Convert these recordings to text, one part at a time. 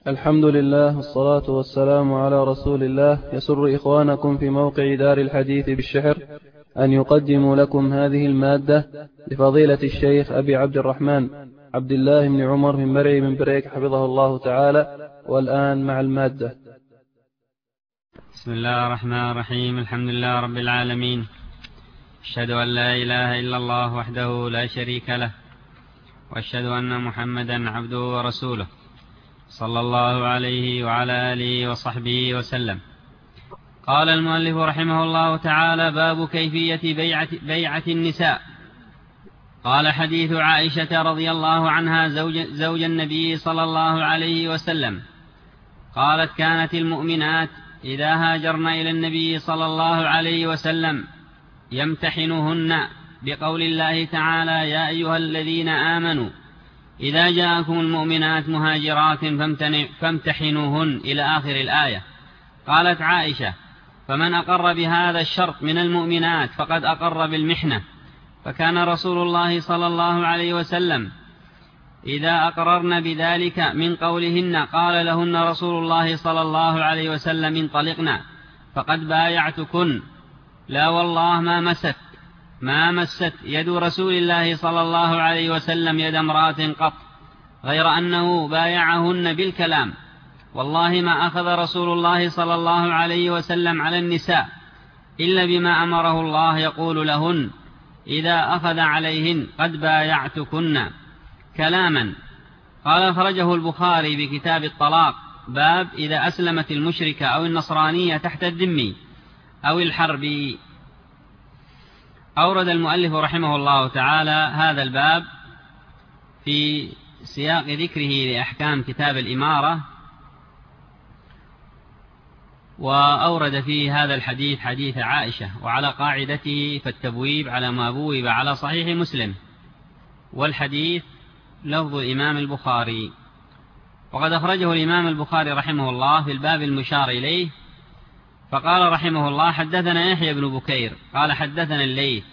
الحمد لله والصلاة والسلام على رسول الله. يسر إخوانكم في موقع دار الحديث بالشحر أن يقدموا لكم هذه المادة لفضيلة الشيخ أبي عبد الرحمن عبد الله بن عمر من مرعي من بريك حفظه الله تعالى. والآن مع المادة. بسم الله الرحمن الرحيم. الحمد لله رب العالمين، أشهد أن لا إله إلا الله وحده لا شريك له، وأشهد أن محمدا عبده ورسوله صلى الله عليه وعلى آله وصحبه وسلم. قال المؤلف رحمه الله تعالى: باب كيفية بيعة النساء. قال: حديث عائشة رضي الله عنها زوج النبي صلى الله عليه وسلم قالت: كانت المؤمنات إذا هاجرن إلى النبي صلى الله عليه وسلم يمتحنهن بقول الله تعالى: يا أيها الذين آمنوا إذا جاءكم المؤمنات مهاجرات فامتحنوهن إلى آخر الآية. قالت عائشة: فمن أقر بهذا الشرط من المؤمنات فقد أقر بالمحنة. فكان رسول الله صلى الله عليه وسلم إذا أقررن بذلك من قولهن قال لهن رسول الله صلى الله عليه وسلم: انطلقنا فقد بايعتكن. لا والله ما مست يد رسول الله صلى الله عليه وسلم يد امرأة قط، غير أنه بايعهن بالكلام. والله ما أخذ رسول الله صلى الله عليه وسلم على النساء إلا بما أمره الله، يقول لهن إذا أخذ عليهن قد بايعتكن كلاما. قال: أخرجه البخاري بكتاب الطلاق، باب إذا أسلمت المشركة أو النصرانية تحت الذم أو الحرب. أورد المؤلف رحمه الله تعالى هذا الباب في سياق ذكره لأحكام كتاب الإمارة، وأورد فيه هذا الحديث حديث عائشة، وعلى قاعدته فالتبويب على ما بوب على صحيح مسلم، والحديث لفظ الإمام البخاري. وقد أخرجه الإمام البخاري رحمه الله في الباب المشار إليه، فقال رحمه الله: حدثنا يحيى بن بكير قال حدثنا الليث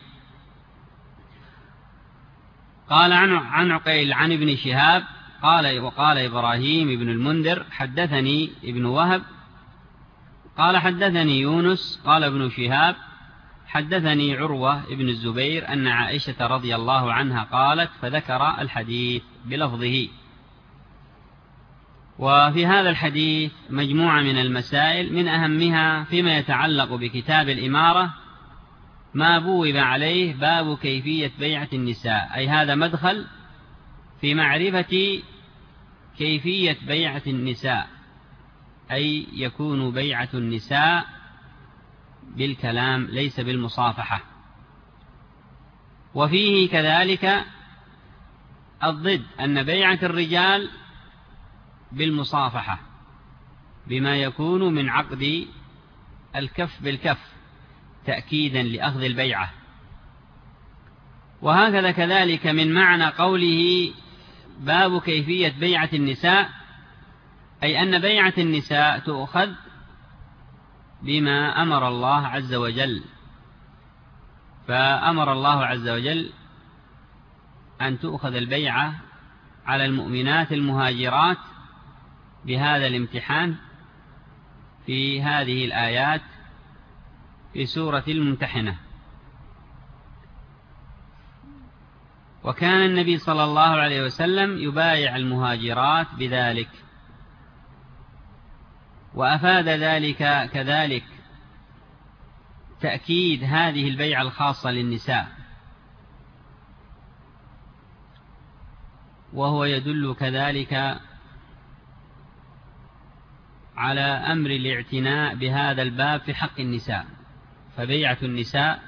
قال عن عقيل عن ابن شهاب وقال إبراهيم بن المنذر حدثني ابن وهب قال حدثني يونس قال ابن شهاب حدثني عروة ابن الزبير أن عائشة رضي الله عنها قالت، فذكر الحديث بلفظه. وفي هذا الحديث مجموعة من المسائل، من أهمها فيما يتعلق بكتاب الإمارة ما بوب عليه باب كيفية بيعة النساء، أي هذا مدخل في معرفة كيفية بيعة النساء، أي يكون بيعة النساء بالكلام ليس بالمصافحة. وفيه كذلك الضد، أن بيعة الرجال بالمصافحة بما يكون من عقد الكف بالكف تأكيدا لأخذ البيعة. وهكذا كذلك من معنى قوله باب كيفية بيعة النساء، أي أن بيعة النساء تؤخذ بما أمر الله عز وجل. فأمر الله عز وجل أن تؤخذ البيعة على المؤمنات المهاجرات بهذا الامتحان في هذه الآيات في سورة الممتحنة. وكان النبي صلى الله عليه وسلم يبايع المهاجرات بذلك، وأفاد ذلك كذلك تأكيد هذه البيعة الخاصة للنساء، وهو يدل كذلك على أمر الاعتناء بهذا الباب في حق النساء. فبيعة النساء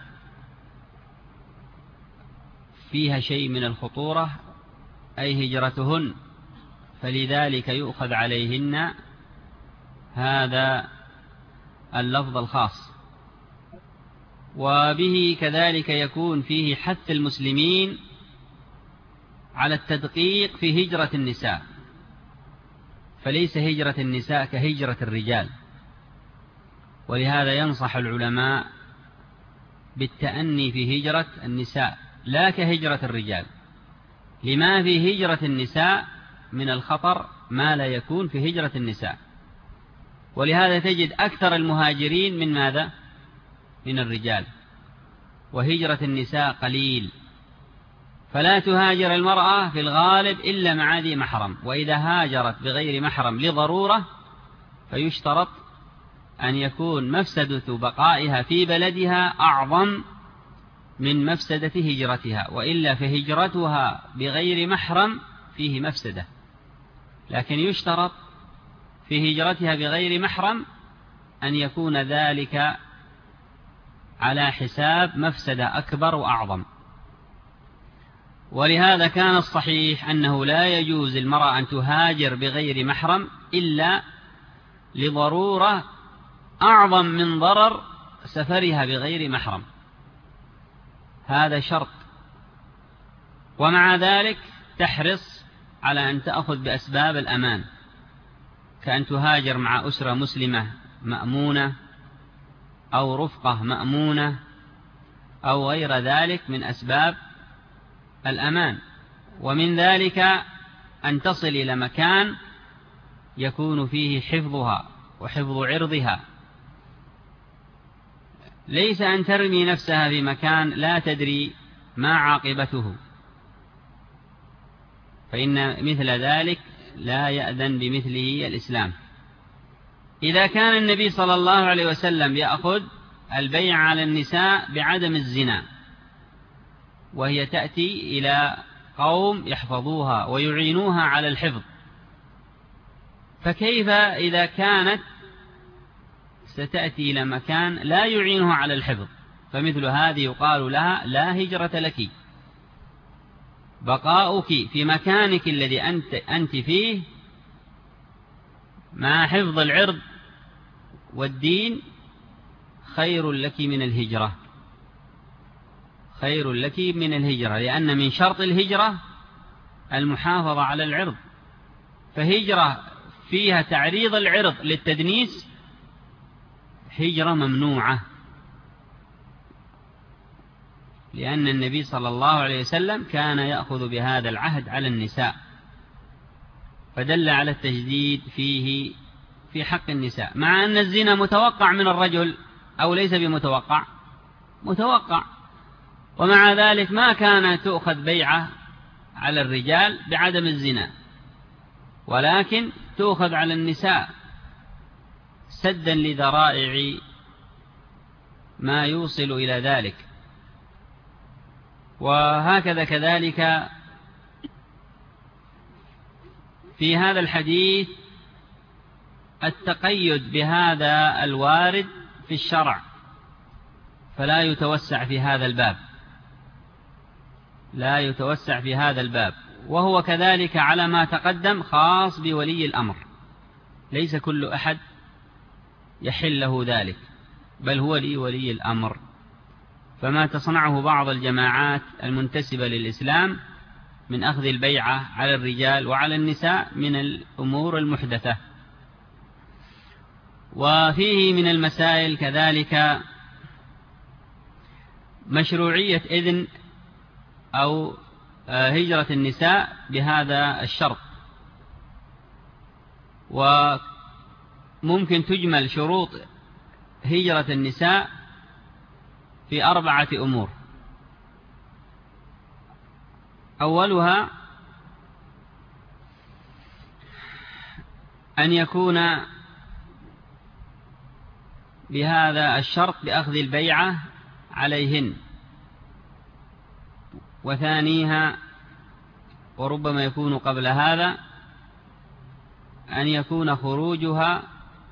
فيها شيء من الخطورة، أي هجرتهن، فلذلك يؤخذ عليهن هذا اللفظ الخاص. وبه كذلك يكون فيه حث المسلمين على التدقيق في هجرة النساء، فليس هجرة النساء كهجرة الرجال. ولهذا ينصح العلماء بالتأني في هجرة النساء لا كهجرة الرجال، لما في هجرة النساء من الخطر ما لا يكون في هجرة النساء. ولهذا تجد أكثر المهاجرين من ماذا؟ من الرجال، وهجرة النساء قليل. فلا تهاجر المرأة في الغالب إلا مع ذي محرم، وإذا هاجرت بغير محرم لضرورة فيشترط أن يكون مفسدة بقائها في بلدها أعظم من مفسدة هجرتها، وإلا فهجرتها بغير محرم فيه مفسدة، لكن يشترط في هجرتها بغير محرم أن يكون ذلك على حساب مفسدة أكبر وأعظم. ولهذا كان الصحيح أنه لا يجوز المرأة أن تهاجر بغير محرم إلا لضرورة أعظم من ضرر سفرها بغير محرم، هذا شرط. ومع ذلك تحرص على أن تأخذ بأسباب الأمان، كأن تهاجر مع أسرة مسلمة مأمونة أو رفقة مأمونة أو غير ذلك من أسباب الأمان. ومن ذلك أن تصل إلى مكان يكون فيه حفظها وحفظ عرضها، ليس أن ترمي نفسها في مكان لا تدري ما عاقبته، فإن مثل ذلك لا يأذن بمثله الإسلام. إذا كان النبي صلى الله عليه وسلم يأخذ البيع على النساء بعدم الزنا، وهي تأتي إلى قوم يحفظوها ويعينوها على الحفظ، فكيف إذا كانت ستأتي إلى مكان لا يعينها على الحفظ؟ فمثل هذه يقال لها لا هجرة لك، بقاؤك في مكانك الذي أنت فيه مع حفظ العرض والدين خير لك من الهجرة، خير لك من الهجرة، لأن من شرط الهجرة المحافظة على العرض، فهجرة فيها تعريض العرض للتدنيس هجرة ممنوعة، لأن النبي صلى الله عليه وسلم كان يأخذ بهذا العهد على النساء، فدل على التجديد فيه في حق النساء، مع أن الزنا متوقع من الرجل أو ليس بمتوقع؟ متوقع، ومع ذلك ما كان تؤخذ بيعة على الرجال بعدم الزنا، ولكن تؤخذ على النساء سدا لذرائع ما يوصل إلى ذلك. وهكذا كذلك في هذا الحديث التقيد بهذا الوارد في الشرع، فلا يتوسع في هذا الباب، لا يتوسع في هذا الباب. وهو كذلك على ما تقدم خاص بولي الأمر، ليس كل أحد يحل له ذلك، بل هو لولي الأمر. فما تصنعه بعض الجماعات المنتسبة للإسلام من أخذ البيعة على الرجال وعلى النساء من الأمور المحدثة. وفيه من المسائل كذلك مشروعية إذن أو هجرة النساء بهذا الشرط، وممكن تجمل شروط هجرة النساء في 4 أمور. أولها أن يكون بهذا الشرط بأخذ البيعة عليهن، وثانيها وربما يكون قبل هذا أن يكون خروجها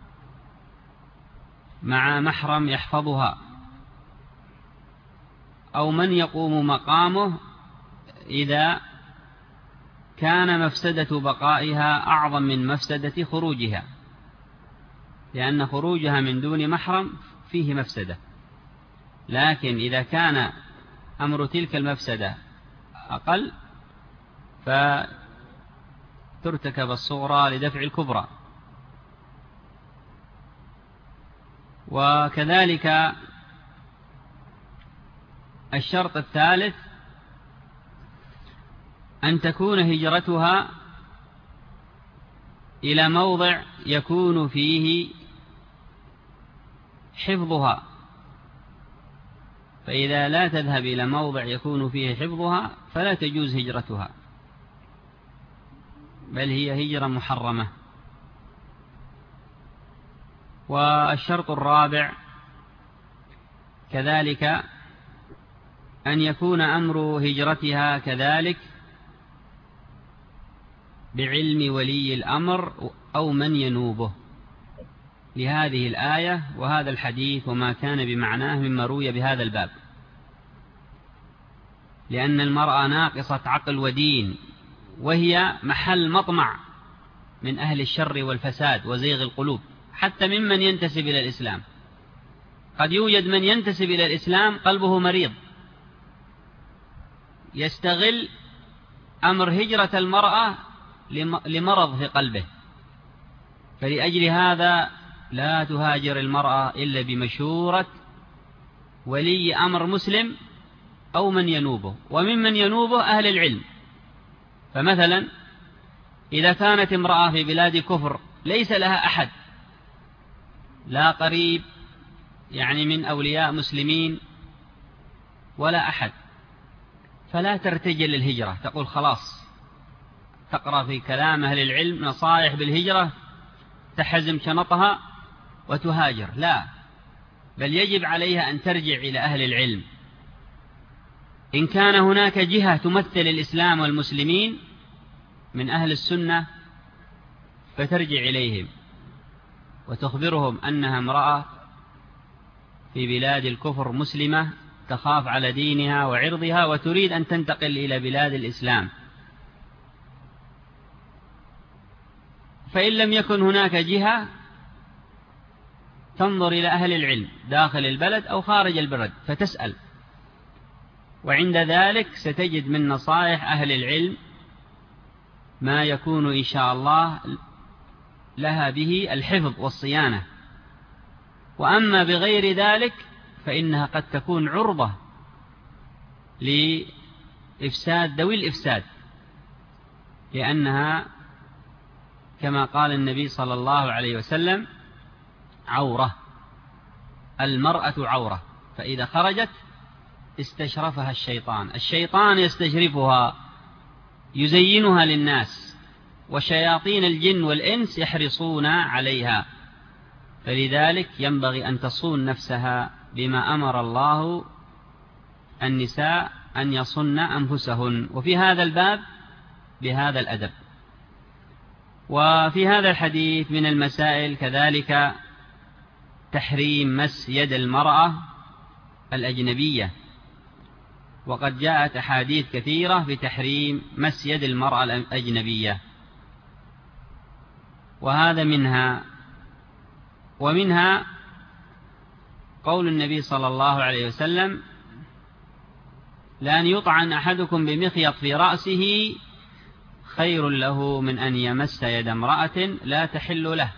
مع محرم يحفظها أو من يقوم مقامه إذا كان مفسدة بقائها أعظم من مفسدة خروجها، لأن خروجها من دون محرم فيه مفسدة، لكن إذا كان أمر تلك المفسدة أقل فترتكب الصغرى لدفع الكبرى. وكذلك الشرط الثالث أن تكون هجرتها إلى موضع يكون فيه حفظها، فإذا لا تذهب إلى موضع يكون فيه حفظها فلا تجوز هجرتها، بل هي هجرة محرمة. والشرط الرابع كذلك أن يكون أمر هجرتها كذلك بعلم ولي الأمر أو من ينوبه، لهذه الآية وهذا الحديث وما كان بمعناه مما روي بهذا الباب، لأن المرأة ناقصة عقل ودين، وهي محل مطمع من أهل الشر والفساد وزيغ القلوب، حتى ممن ينتسب إلى الإسلام. قد يوجد من ينتسب إلى الإسلام قلبه مريض، يستغل أمر هجرة المرأة لمرض في قلبه، فلأجل هذا لا تهاجر المرأة إلا بمشورة ولي أمر مسلم أو من ينوبه، وممن ينوبه أهل العلم. فمثلا إذا كانت امرأة في بلاد كفر ليس لها أحد، لا قريب يعني من أولياء مسلمين ولا أحد، فلا ترتجل الهجرة، تقول خلاص، تقرأ في كلام أهل العلم نصائح بالهجرة تحزم شنطها وتهاجر، لا، بل يجب عليها أن ترجع إلى أهل العلم. إن كان هناك جهة تمثل الإسلام والمسلمين من أهل السنة فترجع إليهم وتخبرهم أنها امرأة في بلاد الكفر مسلمة تخاف على دينها وعرضها وتريد أن تنتقل إلى بلاد الإسلام. فإن لم يكن هناك جهة تنظر إلى أهل العلم داخل البلد أو خارج البلد فتسأل، وعند ذلك ستجد من نصائح أهل العلم ما يكون إن شاء الله لها به الحفظ والصيانة. وأما بغير ذلك فإنها قد تكون عرضة لإفساد ذوي الإفساد، لأنها كما قال النبي صلى الله عليه وسلم عورة، المرأة عورة، فإذا خرجت استشرفها الشيطان يستشرفها يزينها للناس، وشياطين الجن والإنس يحرصون عليها، فلذلك ينبغي أن تصون نفسها بما أمر الله النساء أن يصن أنفسهن، وفي هذا الباب بهذا الأدب. وفي هذا الحديث من المسائل كذلك تحريم مس يد المرأة الأجنبية، وقد جاءت أحاديث كثيرة في تحريم مس يد المرأة الأجنبية، وهذا ومنها قول النبي صلى الله عليه وسلم لأن يطعن أحدكم بمخيط في رأسه خير له من أن يمس يد امرأة لا تحل له،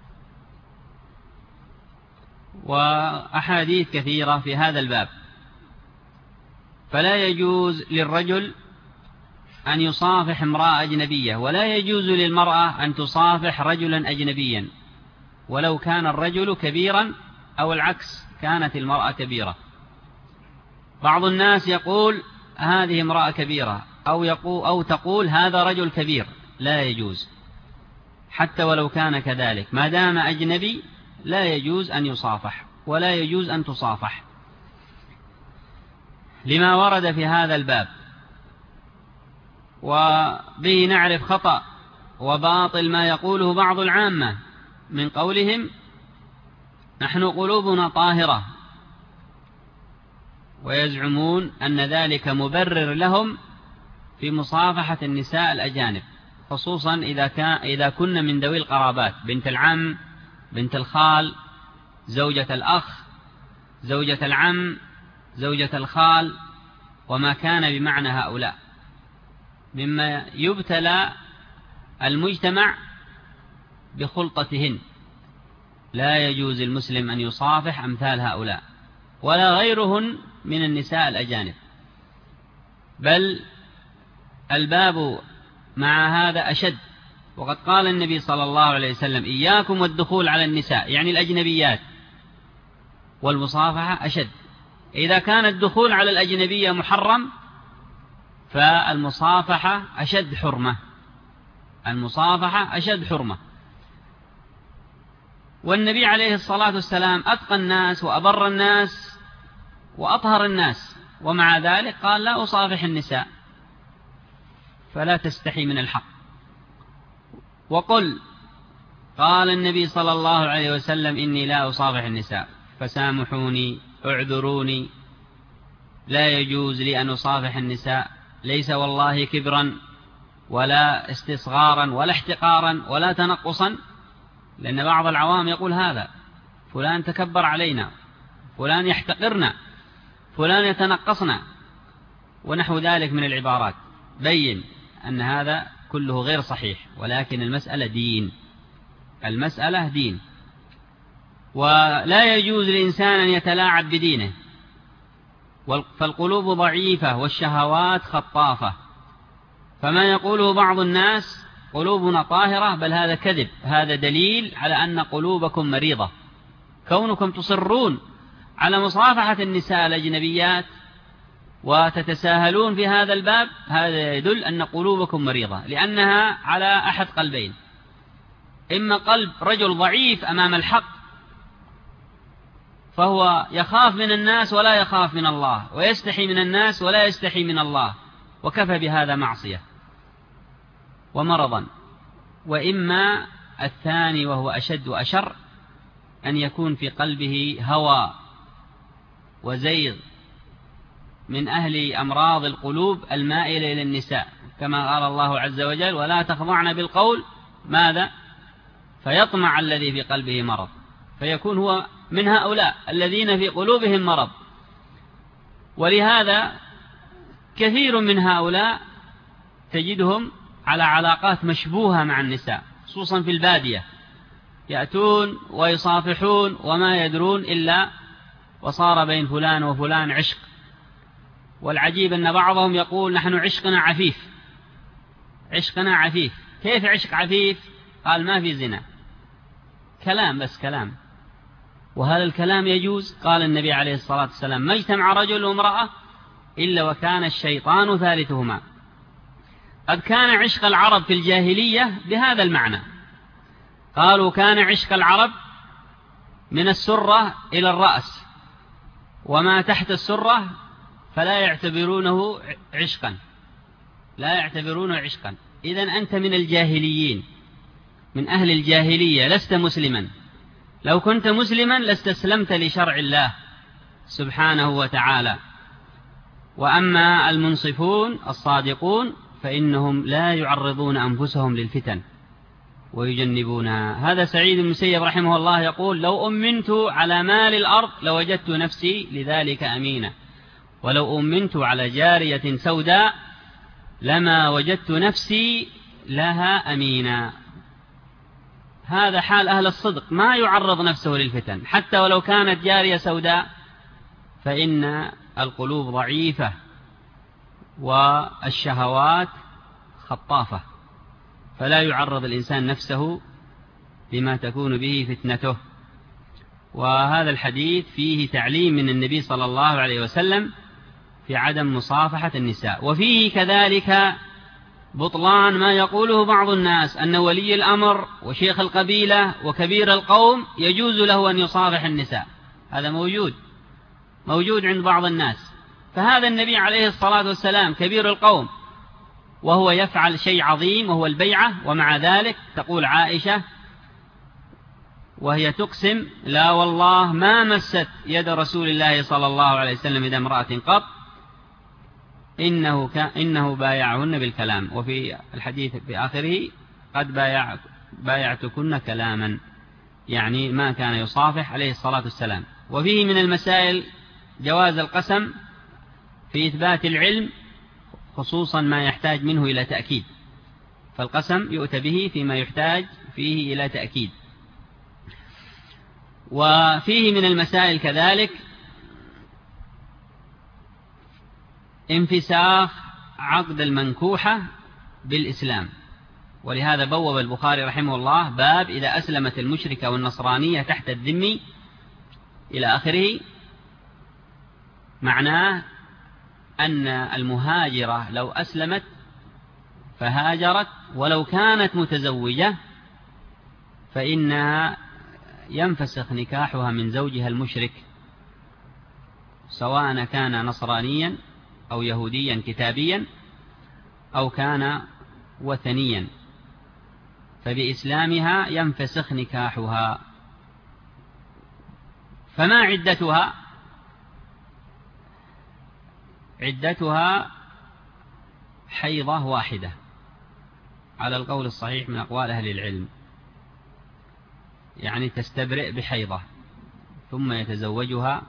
وأحاديث كثيرة في هذا الباب. فلا يجوز للرجل أن يصافح امرأة أجنبية، ولا يجوز للمرأة أن تصافح رجلا أجنبيا ولو كان الرجل كبيرا أو العكس كانت المرأة كبيرة. بعض الناس يقول هذه امرأة كبيرة أو تقول هذا رجل كبير، لا يجوز حتى ولو كان كذلك، ما دام أجنبي لا يجوز أن يصافح ولا يجوز أن تصافح، لما ورد في هذا الباب. وبه نعرف خطأ وباطل ما يقوله بعض العامة من قولهم نحن قلوبنا طاهرة، ويزعمون أن ذلك مبرر لهم في مصافحة النساء الأجانب، خصوصا إذا كن من ذوي القرابات، بنت العم، بنت الخال، زوجة الأخ، زوجة العم، زوجة الخال، وما كان بمعنى هؤلاء مما يبتلى المجتمع بخلطتهن. لا يجوز المسلم أن يصافح أمثال هؤلاء ولا غيرهن من النساء الأجانب، بل الباب مع هذا أشد وقد قال النبي صلى الله عليه وسلم: إياكم والدخول على النساء، يعني الأجنبيات، والمصافحة أشد. إذا كان الدخول على الأجنبية محرم فالمصافحة أشد حرمة، المصافحة أشد حرمة. والنبي عليه الصلاة والسلام أتقى الناس وأبر الناس وأطهر الناس، ومع ذلك قال: لا أصافح النساء، فلا تستحي من الحق. وقل قال النبي صلى الله عليه وسلم: إني لا أصافح النساء، فسامحوني، اعذروني، لا يجوز لي أن أصافح النساء، ليس والله كبرا ولا استصغارا ولا احتقارا ولا تنقصا، لأن بعض العوام يقول هذا: فلان تكبر علينا، فلان يحتقرنا، فلان يتنقصنا، ونحو ذلك من العبارات. بين أن هذا كله غير صحيح، ولكن المسألة دين، المسألة دين، ولا يجوز للإنسان أن يتلاعب بدينه، فالقلوب ضعيفة والشهوات خطافة. فما يقوله بعض الناس قلوبنا طاهرة، بل هذا كذب، هذا دليل على أن قلوبكم مريضة. كونكم تصرون على مصافحة النساء الأجنبيات وتتساهلون في هذا الباب، هذا يدل أن قلوبكم مريضة، لأنها على أحد قلبين: إما قلب رجل ضعيف أمام الحق فهو يخاف من الناس ولا يخاف من الله، ويستحي من الناس ولا يستحي من الله، وكفى بهذا معصية ومرضا. وإما الثاني وهو أشد وأشر، أن يكون في قلبه هوى وزيغ من أهل أمراض القلوب المائلة إلى النساء، كما قال الله عز وجل: ولا تخضعن بالقول ماذا فيطمع الذي في قلبه مرض، فيكون هو من هؤلاء الذين في قلوبهم مرض. ولهذا كثير من هؤلاء تجدهم على علاقات مشبوهة مع النساء، خصوصا في البادية، يأتون ويصافحون وما يدرون إلا وصار بين فلان وفلان عشق. والعجيب أن بعضهم يقول: نحن عشقنا عفيف، عشقنا عفيف. كيف عشق عفيف؟ قال: ما في زنا، كلام بس كلام. وهذا الكلام يجوز؟ قال النبي عليه الصلاة والسلام: ما اجتمع رجل وامرأة إلا وكان الشيطان ثالثهما. قد كان عشق العرب في الجاهلية بهذا المعنى، قالوا: كان عشق العرب من السرة إلى الرأس، وما تحت السرة فلا يعتبرونه عشقا، لا يعتبرونه عشقا. إذن أنت من الجاهليين، من أهل الجاهلية، لست مسلما. لو كنت مسلما لاستسلمت لشرع الله سبحانه وتعالى. وأما المنصفون الصادقون فإنهم لا يعرضون أنفسهم للفتن ويجنبونها. هذا سعيد بن المسيب رحمه الله يقول: لو أمنت على مال الأرض لوجدت نفسي لذلك أمينة، ولو أمنت على جارية سوداء لما وجدت نفسي لها أمينا. هذا حال أهل الصدق، ما يعرض نفسه للفتن حتى ولو كانت جارية سوداء، فإن القلوب ضعيفة والشهوات خطافة، فلا يعرض الإنسان نفسه لما تكون به فتنته. وهذا الحديث فيه تعليم من النبي صلى الله عليه وسلم في عدم مصافحة النساء، وفيه كذلك بطلان ما يقوله بعض الناس أن ولي الأمر وشيخ القبيلة وكبير القوم يجوز له أن يصافح النساء. هذا موجود عند بعض الناس. فهذا النبي عليه الصلاة والسلام كبير القوم وهو يفعل شيء عظيم وهو البيعة، ومع ذلك تقول عائشة وهي تقسم: لا والله ما مست يد رسول الله صلى الله عليه وسلم يد امرأة قط، إنه بايعهن بالكلام. وفي الحديث في آخره: قد بايعتكن كلاما، يعني ما كان يصافح عليه الصلاة والسلام. وفيه من المسائل جواز القسم في إثبات العلم، خصوصا ما يحتاج منه إلى تأكيد، فالقسم يؤتى به فيما يحتاج فيه إلى تأكيد. وفيه من المسائل كذلك انفساخ عقد المنكوحة بالإسلام، ولهذا بوب البخاري رحمه الله باب إذا أسلمت المشركة والنصرانية تحت الذم إلى آخره. معناه أن المهاجرة لو أسلمت فهاجرت ولو كانت متزوجة فإنها ينفسخ نكاحها من زوجها المشرك، سواء كان نصرانيا أو يهوديا كتابيا أو كان وثنيا، فبإسلامها ينفسخ نكاحها. فما عدتها؟ عدتها حيضة واحدة على القول الصحيح من أقوال أهل العلم، يعني تستبرئ بحيضة ثم يتزوجها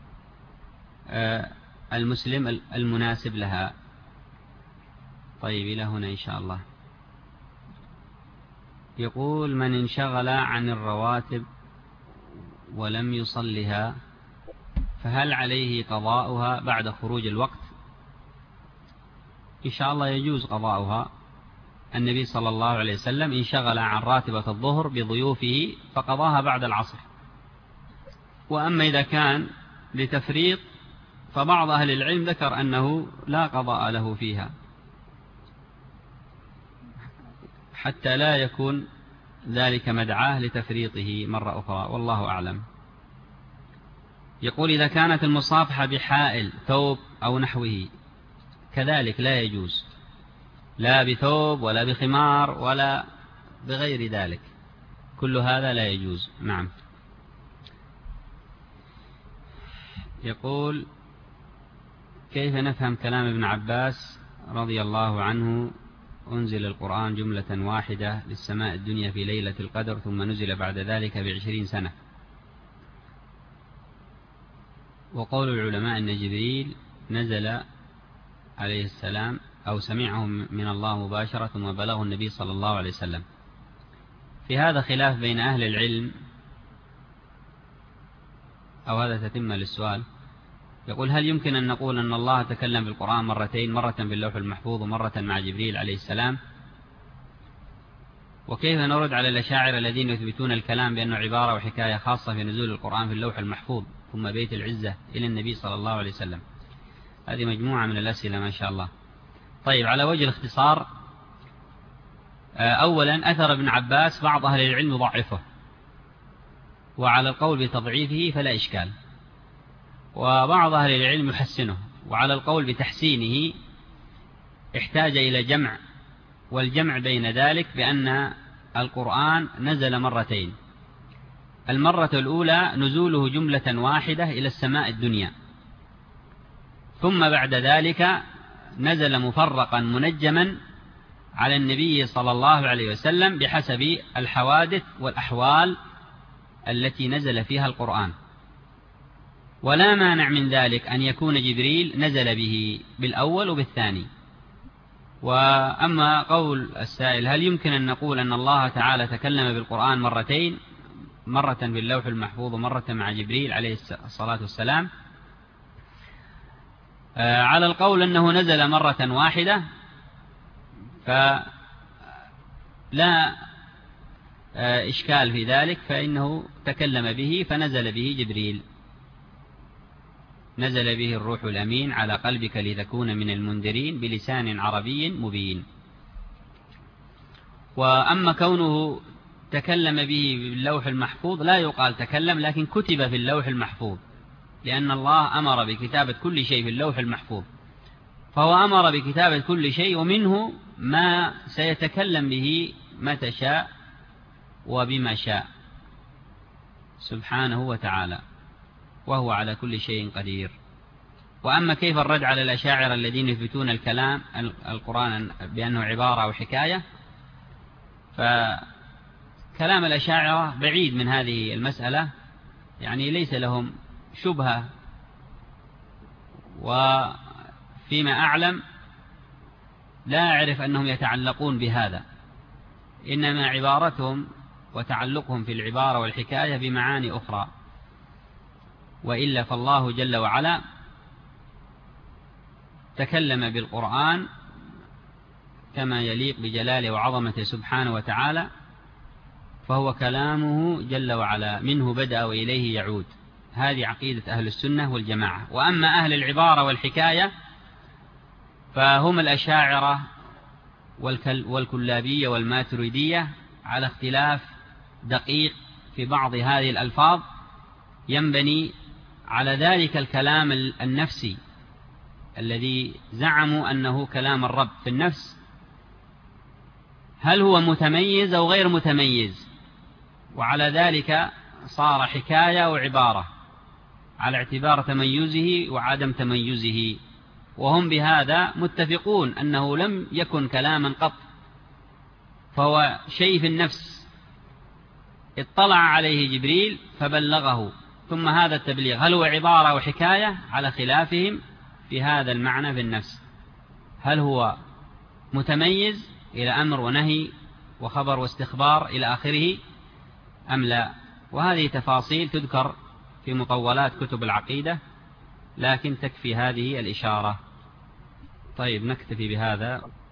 المسلم المناسب لها. طيب إلى هنا إن شاء الله. يقول: من انشغل عن الرواتب ولم يصلها فهل عليه قضاؤها بعد خروج الوقت؟ إن شاء الله يجوز قضاؤها. النبي صلى الله عليه وسلم انشغل عن راتبة الظهر بضيوفه فقضاها بعد العصر. وأما إذا كان لتفريط فبعض أهل العلم ذكر أنه لا قضاء له فيها حتى لا يكون ذلك مدعاه لتفريطه مرة أخرى، والله أعلم. يقول: إذا كانت المصافحة بحائل ثوب أو نحوه كذلك لا يجوز، لا بثوب ولا بخمار ولا بغير ذلك، كل هذا لا يجوز. نعم. يقول: كيف نفهم كلام ابن عباس رضي الله عنه: أنزل القرآن جملة واحدة للسماء الدنيا في ليلة القدر ثم نزل بعد ذلك ب20 سنة؟ وقول العلماء أن جبريل نزل عليه السلام أو سمعه من الله مباشرة ثم بلغه النبي صلى الله عليه وسلم. في هذا خلاف بين أهل العلم، أو هذا تتم للسؤال. يقول: هل يمكن أن نقول أن الله تكلم بالقرآن مرتين، مرة باللوح المحفوظ ومرة مع جبريل عليه السلام؟ وكيف نرد على الأشاعرة الذين يثبتون الكلام بأنه عبارة وحكاية خاصة في نزول القرآن في اللوح المحفوظ ثم بيت العزة إلى النبي صلى الله عليه وسلم؟ هذه مجموعة من الأسئلة ما شاء الله. طيب، على وجه الاختصار، أولا أثر ابن عباس بعض أهل العلم يضعفه، وعلى القول بتضعيفه فلا إشكال، وبعض أهل العلم يحسنه، وعلى القول بتحسينه احتاج إلى جمع، والجمع بين ذلك بأن القرآن نزل مرتين. المرة الأولى نزوله جملة واحدة إلى السماء الدنيا، ثم بعد ذلك نزل مفرقا منجما على النبي صلى الله عليه وسلم بحسب الحوادث والأحوال التي نزل فيها القرآن. ولا مانع من ذلك أن يكون جبريل نزل به بالأول وبالثاني. وأما قول السائل: هل يمكن أن نقول أن الله تعالى تكلم بالقرآن مرتين، مرة باللوح المحفوظ ومرة مع جبريل عليه الصلاة والسلام؟ على القول أنه نزل مرة واحدة فلا إشكال في ذلك، فإنه تكلم به فنزل به جبريل، نزل به الروح الأمين على قلبك لتكون من المنذرين بلسان عربي مبين. وأما كونه تكلم به باللوح المحفوظ لا يقال تكلم، لكن كتب في اللوح المحفوظ، لأن الله أمر بكتابة كل شيء في اللوح المحفوظ، فهو أمر بكتابة كل شيء، ومنه ما سيتكلم به متى شاء وبما شاء سبحانه وتعالى، وهو على كل شيء قدير. وأما كيف الرد على الأشاعرة الذين يثبتون الكلام القرآن بأنه عبارة أو حكاية، فكلام الأشاعرة بعيد من هذه المسألة، يعني ليس لهم شبهة، وفيما أعلم لا أعرف أنهم يتعلقون بهذا، إنما عبارتهم وتعلقهم في العبارة والحكاية بمعاني أخرى. وإلا فالله جل وعلا تكلم بالقرآن كما يليق بجلاله وعظمته سبحانه وتعالى، فهو كلامه جل وعلا منه بدأ وإليه يعود. هذه عقيدة أهل السنة والجماعة. وأما أهل العبارة والحكاية فهم الأشاعرة والكلابية والماتريدية على اختلاف دقيق في بعض هذه الألفاظ ينبني على ذلك الكلام النفسي الذي زعموا أنه كلام الرب في النفس، هل هو متميز أو غير متميز، وعلى ذلك صار حكاية وعبارة على اعتبار تميزه وعدم تميزه، وهم بهذا متفقون أنه لم يكن كلاما قط، فهو شيء في النفس اطلع عليه جبريل فبلغه، ثم هذا التبليغ هل هو عبارة وحكاية على خلافهم في هذا المعنى في النفس، هل هو متميز إلى أمر ونهي وخبر واستخبار إلى آخره أم لا. وهذه تفاصيل تذكر في مطولات كتب العقيدة، لكن تكفي هذه الإشارة. طيب نكتفي بهذا.